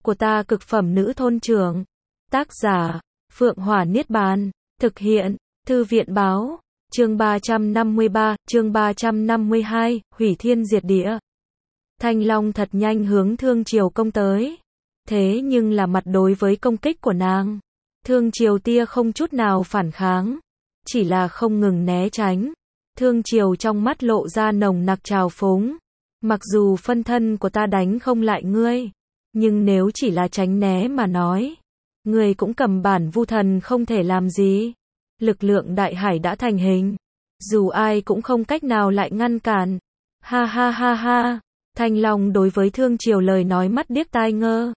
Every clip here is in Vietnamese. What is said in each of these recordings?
của ta cực phẩm nữ thôn trưởng. Tác giả, Phượng Hỏa Niết Bàn. Thực hiện, Thư viện báo. Chương 353, chương 352, hủy thiên diệt địa. Thanh Long thật nhanh hướng Thương Triều công tới. Thế nhưng là mặt đối với công kích của nàng, Thương Triều tia không chút nào phản kháng, chỉ là không ngừng né tránh. Thương Triều trong mắt lộ ra nồng nặc trào phúng. Mặc dù phân thân của ta đánh không lại ngươi, nhưng nếu chỉ là tránh né mà nói, ngươi cũng cầm bản vu thần không thể làm gì. Lực lượng đại hải đã thành hình, dù ai cũng không cách nào lại ngăn cản. Ha ha ha ha, Thanh Long đối với Thương Triều lời nói mắt điếc tai ngơ.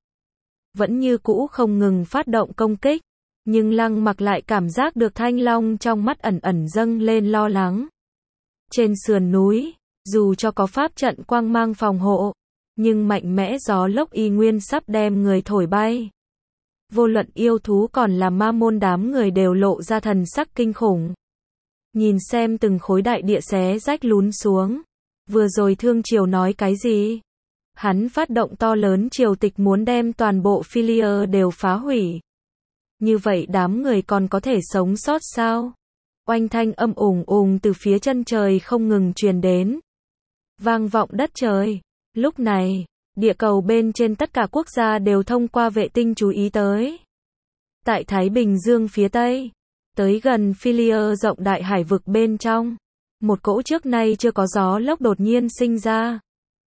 Vẫn như cũ không ngừng phát động công kích, nhưng Lăng Mặc lại cảm giác được Thanh Long trong mắt ẩn ẩn dâng lên lo lắng. Trên sườn núi, dù cho có pháp trận quang mang phòng hộ, nhưng mạnh mẽ gió lốc y nguyên sắp đem người thổi bay. Vô luận yêu thú còn là ma môn, đám người đều lộ ra thần sắc kinh khủng. Nhìn xem từng khối đại địa xé rách lún xuống. Vừa rồi Thương Triều nói cái gì? Hắn phát động to lớn triều tịch muốn đem toàn bộ Philia đều phá hủy. Như vậy đám người còn có thể sống sót sao? Oanh thanh âm ùng ùng từ phía chân trời không ngừng truyền đến, vang vọng đất trời. Lúc này, địa cầu bên trên tất cả quốc gia đều thông qua vệ tinh chú ý tới. Tại Thái Bình Dương phía Tây, tới gần Philia rộng đại hải vực bên trong, một cỗ trước nay chưa có gió lốc đột nhiên sinh ra.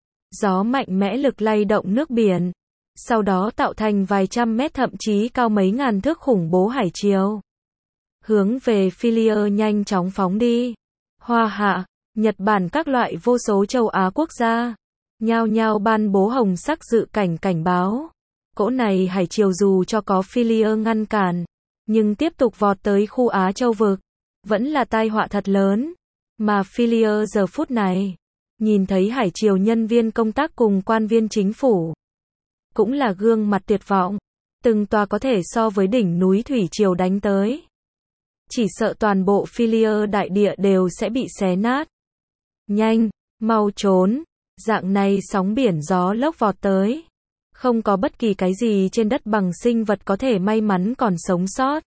Gió mạnh mẽ lực lay động nước biển, sau đó tạo thành vài trăm mét thậm chí cao mấy ngàn thước khủng bố hải triều. Hướng về Philia nhanh chóng phóng đi. Hoa Hạ, Nhật Bản các loại vô số châu Á quốc gia nhao nhao ban bố hồng sắc dự cảnh cảnh báo. Cỗ này hải triều dù cho có Philia ngăn cản, nhưng tiếp tục vọt tới khu Á Châu vực, vẫn là tai họa thật lớn. Mà Philia giờ phút này, nhìn thấy hải triều nhân viên công tác cùng quan viên chính phủ, cũng là gương mặt tuyệt vọng. Từng tòa có thể so với đỉnh núi thủy triều đánh tới. Chỉ sợ toàn bộ Philia đại địa đều sẽ bị xé nát. Nhanh, mau trốn. Dạng này sóng biển gió lốc vọt tới. Không có bất kỳ cái gì trên đất bằng sinh vật có thể may mắn còn sống sót.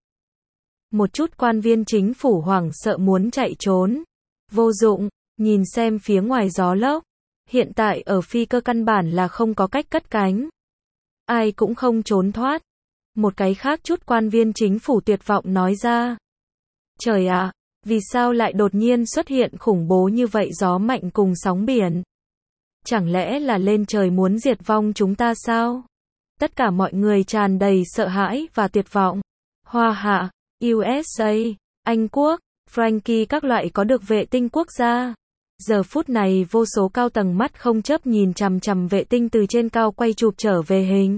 Một chút quan viên chính phủ hoảng sợ muốn chạy trốn. Vô dụng, nhìn xem phía ngoài gió lốc. Hiện tại ở phi cơ căn bản là không có cách cất cánh. Ai cũng không trốn thoát. Một cái khác chút quan viên chính phủ tuyệt vọng nói ra. Trời ạ, vì sao lại đột nhiên xuất hiện khủng bố như vậy gió mạnh cùng sóng biển? Chẳng lẽ là lên trời muốn diệt vong chúng ta sao? Tất cả mọi người tràn đầy sợ hãi và tuyệt vọng. Hoa Hạ, USA, Anh Quốc, Frankie các loại có được vệ tinh quốc gia. Giờ phút này vô số cao tầng mắt không chớp nhìn chằm chằm vệ tinh từ trên cao quay chụp trở về hình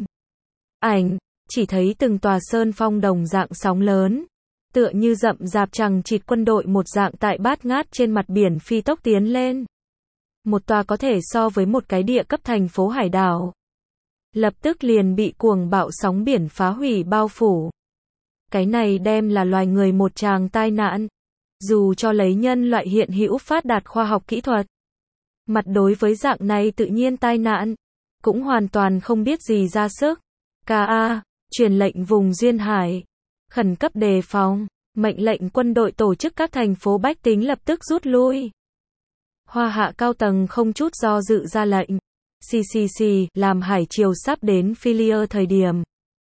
ảnh, chỉ thấy từng tòa sơn phong đồng dạng sóng lớn, tựa như rậm rạp chằng chịt quân đội một dạng tại bát ngát trên mặt biển phi tốc tiến lên. Một tòa có thể so với một cái địa cấp thành phố hải đảo, lập tức liền bị cuồng bạo sóng biển phá hủy bao phủ. Cái này đem là loài người một tràng tai nạn. Dù cho lấy nhân loại hiện hữu phát đạt khoa học kỹ thuật, mặt đối với dạng này tự nhiên tai nạn, cũng hoàn toàn không biết gì ra sức. KA, truyền lệnh vùng duyên hải, khẩn cấp đề phòng, mệnh lệnh quân đội tổ chức các thành phố bách tính lập tức rút lui. Hoa Hạ cao tầng không chút do dự ra lệnh. CCC, làm hải triều sắp đến Philia thời điểm.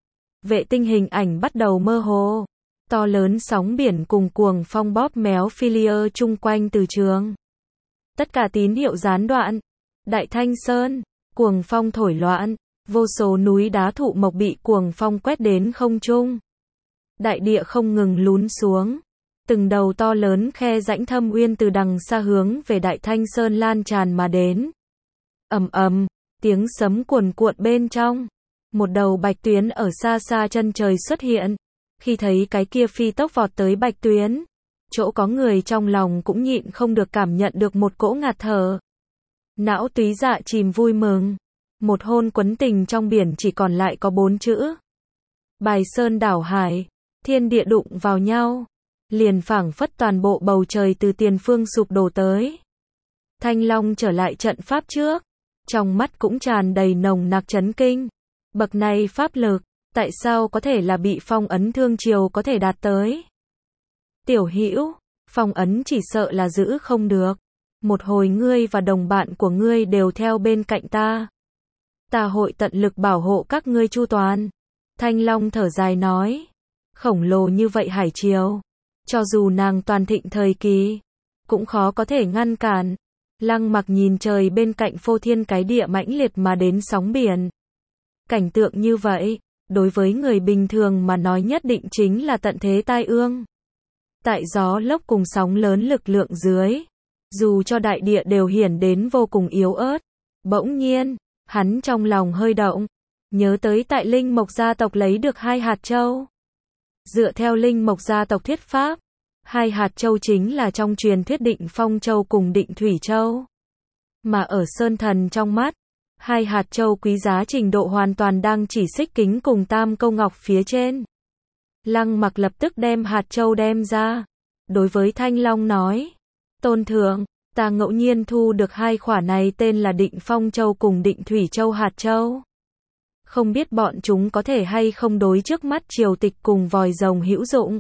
Vệ tinh hình ảnh bắt đầu mơ hồ. To lớn sóng biển cùng cuồng phong bóp méo Philia chung quanh từ trường. Tất cả tín hiệu gián đoạn. Đại Thanh Sơn, cuồng phong thổi loạn. Vô số núi đá thụ mộc bị cuồng phong quét đến không trung. Đại địa không ngừng lún xuống. Từng đầu to lớn khe rãnh thâm uyên từ đằng xa hướng về Đại Thanh Sơn lan tràn mà đến. Ầm ầm, tiếng sấm cuồn cuộn bên trong. Một đầu bạch tuyến ở xa xa chân trời xuất hiện. Khi thấy cái kia phi tốc vọt tới bạch tuyến, chỗ có người trong lòng cũng nhịn không được cảm nhận được một cỗ ngạt thở. Não túy dạ chìm vui mừng. Một hôn quấn tình trong biển chỉ còn lại có 4 chữ. Bài sơn đảo hải, thiên địa đụng vào nhau. Liền phảng phất toàn bộ bầu trời từ tiền phương sụp đổ tới. Thanh Long trở lại trận pháp trước. Trong mắt cũng tràn đầy nồng nặc chấn kinh. Bậc này pháp lực, tại sao có thể là bị phong ấn thương triều có thể đạt tới? Tiểu Hữu, phong ấn chỉ sợ là giữ không được. Một hồi ngươi và đồng bạn của ngươi đều theo bên cạnh ta. Ta hội tận lực bảo hộ các ngươi chu toàn. Thanh Long thở dài nói. Khổng lồ như vậy hải triều, cho dù nàng toàn thịnh thời kỳ, cũng khó có thể ngăn cản. Lăng Mặc nhìn trời bên cạnh phô thiên cái địa mãnh liệt mà đến sóng biển. Cảnh tượng như vậy, đối với người bình thường mà nói nhất định chính là tận thế tai ương. Tại gió lốc cùng sóng lớn lực lượng dưới, dù cho đại địa đều hiển đến vô cùng yếu ớt. Bỗng nhiên, hắn trong lòng hơi động, nhớ tới tại Linh Mộc gia tộc lấy được 2 hạt châu. Dựa theo Linh Mộc gia tộc thuyết pháp, 2 hạt châu chính là trong truyền thuyết Định Phong Châu cùng Định Thủy Châu. Mà ở Sơn Thần trong mắt, 2 hạt châu quý giá trình độ hoàn toàn đang chỉ xích kính cùng tam câu ngọc phía trên. Lăng Mặc lập tức đem hạt châu đem ra, đối với Thanh Long nói, Tôn thượng, ta ngẫu nhiên thu được 2 khỏa này tên là Định Phong Châu cùng Định Thủy Châu hạt châu. Không biết bọn chúng có thể hay không đối trước mắt triều tịch cùng vòi rồng hữu dụng.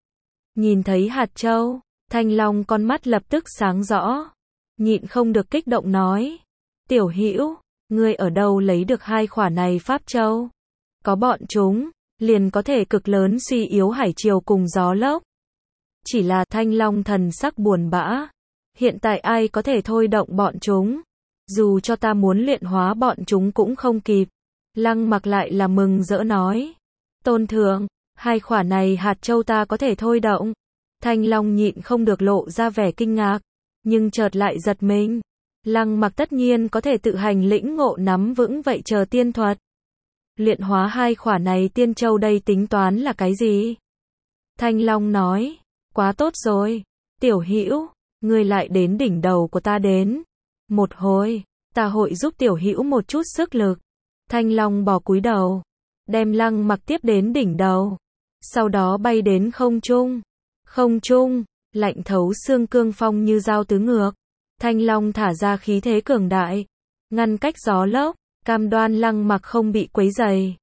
Nhìn thấy hạt châu, Thanh Long con mắt lập tức sáng rõ, nhịn không được kích động nói, Tiểu Hữu, ngươi ở đâu lấy được 2 khỏa này pháp châu? Có bọn chúng, liền có thể cực lớn suy yếu hải triều cùng gió lốc. Chỉ là Thanh Long thần sắc buồn bã, hiện tại ai có thể thôi động bọn chúng? Dù cho ta muốn luyện hóa bọn chúng cũng không kịp. Lăng Mặc lại là mừng rỡ nói, Tôn thượng, 2 khỏa này hạt châu ta có thể thôi động. Thanh Long nhịn không được lộ ra vẻ kinh ngạc, nhưng chợt lại giật mình. Lăng Mặc tất nhiên có thể tự hành lĩnh ngộ nắm vững vậy chờ tiên thuật. Luyện hóa 2 khỏa này tiên châu đây tính toán là cái gì? Thanh Long nói, quá tốt rồi, Tiểu Hữu, ngươi lại đến đỉnh đầu của ta đến. Một hồi, ta hội giúp Tiểu Hữu một chút sức lực. Thanh Long bò cúi đầu, đem Lăng Mặc tiếp đến đỉnh đầu, sau đó bay đến không trung. Không trung, lạnh thấu xương cương phong như dao tứ ngược. Thanh Long thả ra khí thế cường đại, ngăn cách gió lốc, cam đoan Lăng Mặc không bị quấy rầy.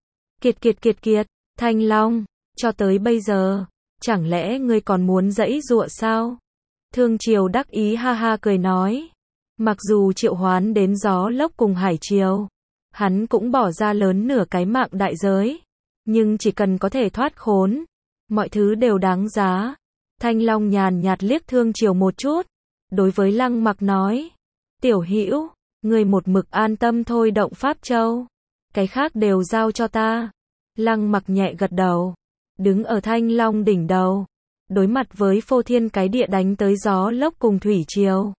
Kiệt, Thanh Long, cho tới bây giờ, chẳng lẽ ngươi còn muốn giãy giụa sao? Thương Triều đắc ý ha ha cười nói, mặc dù triệu hoán đến gió lốc cùng hải triều, hắn cũng bỏ ra lớn nửa cái mạng đại giới, nhưng chỉ cần có thể thoát khốn, mọi thứ đều đáng giá. Thanh Long nhàn nhạt liếc Thương Triều một chút, đối với Lăng Mặc nói, Tiểu Hữu, ngươi một mực an tâm thôi động pháp châu, cái khác đều giao cho ta. Lăng Mặc nhẹ gật đầu, đứng ở Thanh Long đỉnh đầu, đối mặt với phô thiên cái địa đánh tới gió lốc cùng thủy triều.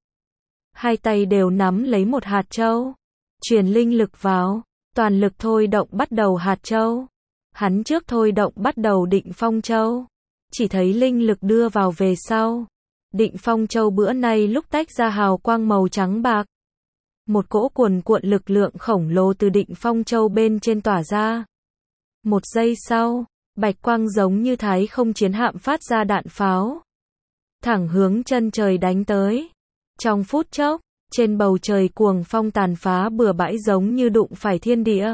2 tay đều nắm lấy một hạt châu, truyền linh lực vào, toàn lực thôi động bắt đầu hạt châu. Hắn trước thôi động bắt đầu Định Phong Châu, chỉ thấy linh lực đưa vào về sau. Định Phong Châu bữa nay lúc tách ra hào quang màu trắng bạc. Một cỗ cuồn cuộn lực lượng khổng lồ từ Định Phong Châu bên trên tỏa ra. Một giây sau, bạch quang giống như thái không chiến hạm phát ra đạn pháo, thẳng hướng chân trời đánh tới. Trong phút chốc, trên bầu trời cuồng phong tàn phá bừa bãi giống như đụng phải thiên địa.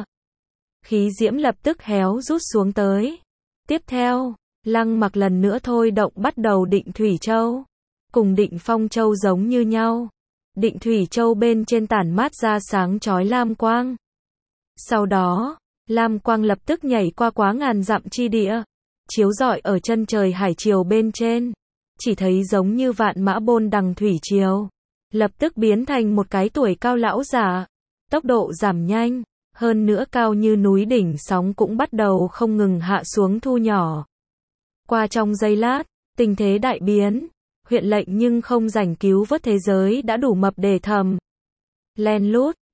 Khí diễm lập tức héo rút xuống tới. Tiếp theo, Lăng Mặc lần nữa thôi động bắt đầu Định Thủy Châu. Cùng Định Phong Châu giống như nhau. Định Thủy Châu bên trên tản mát ra sáng chói lam quang. Sau đó, lam quang lập tức nhảy qua quá ngàn dặm chi địa, chiếu rọi ở chân trời hải triều bên trên. Chỉ thấy giống như vạn mã bôn đằng thủy triều, lập tức biến thành một cái tuổi cao lão giả. Tốc độ giảm nhanh, hơn nữa cao như núi đỉnh sóng cũng bắt đầu không ngừng hạ xuống thu nhỏ. Qua trong giây lát, tình thế đại biến, huyện lệnh nhưng không rảnh cứu vớt thế giới đã đủ mập để thầm. Len lút,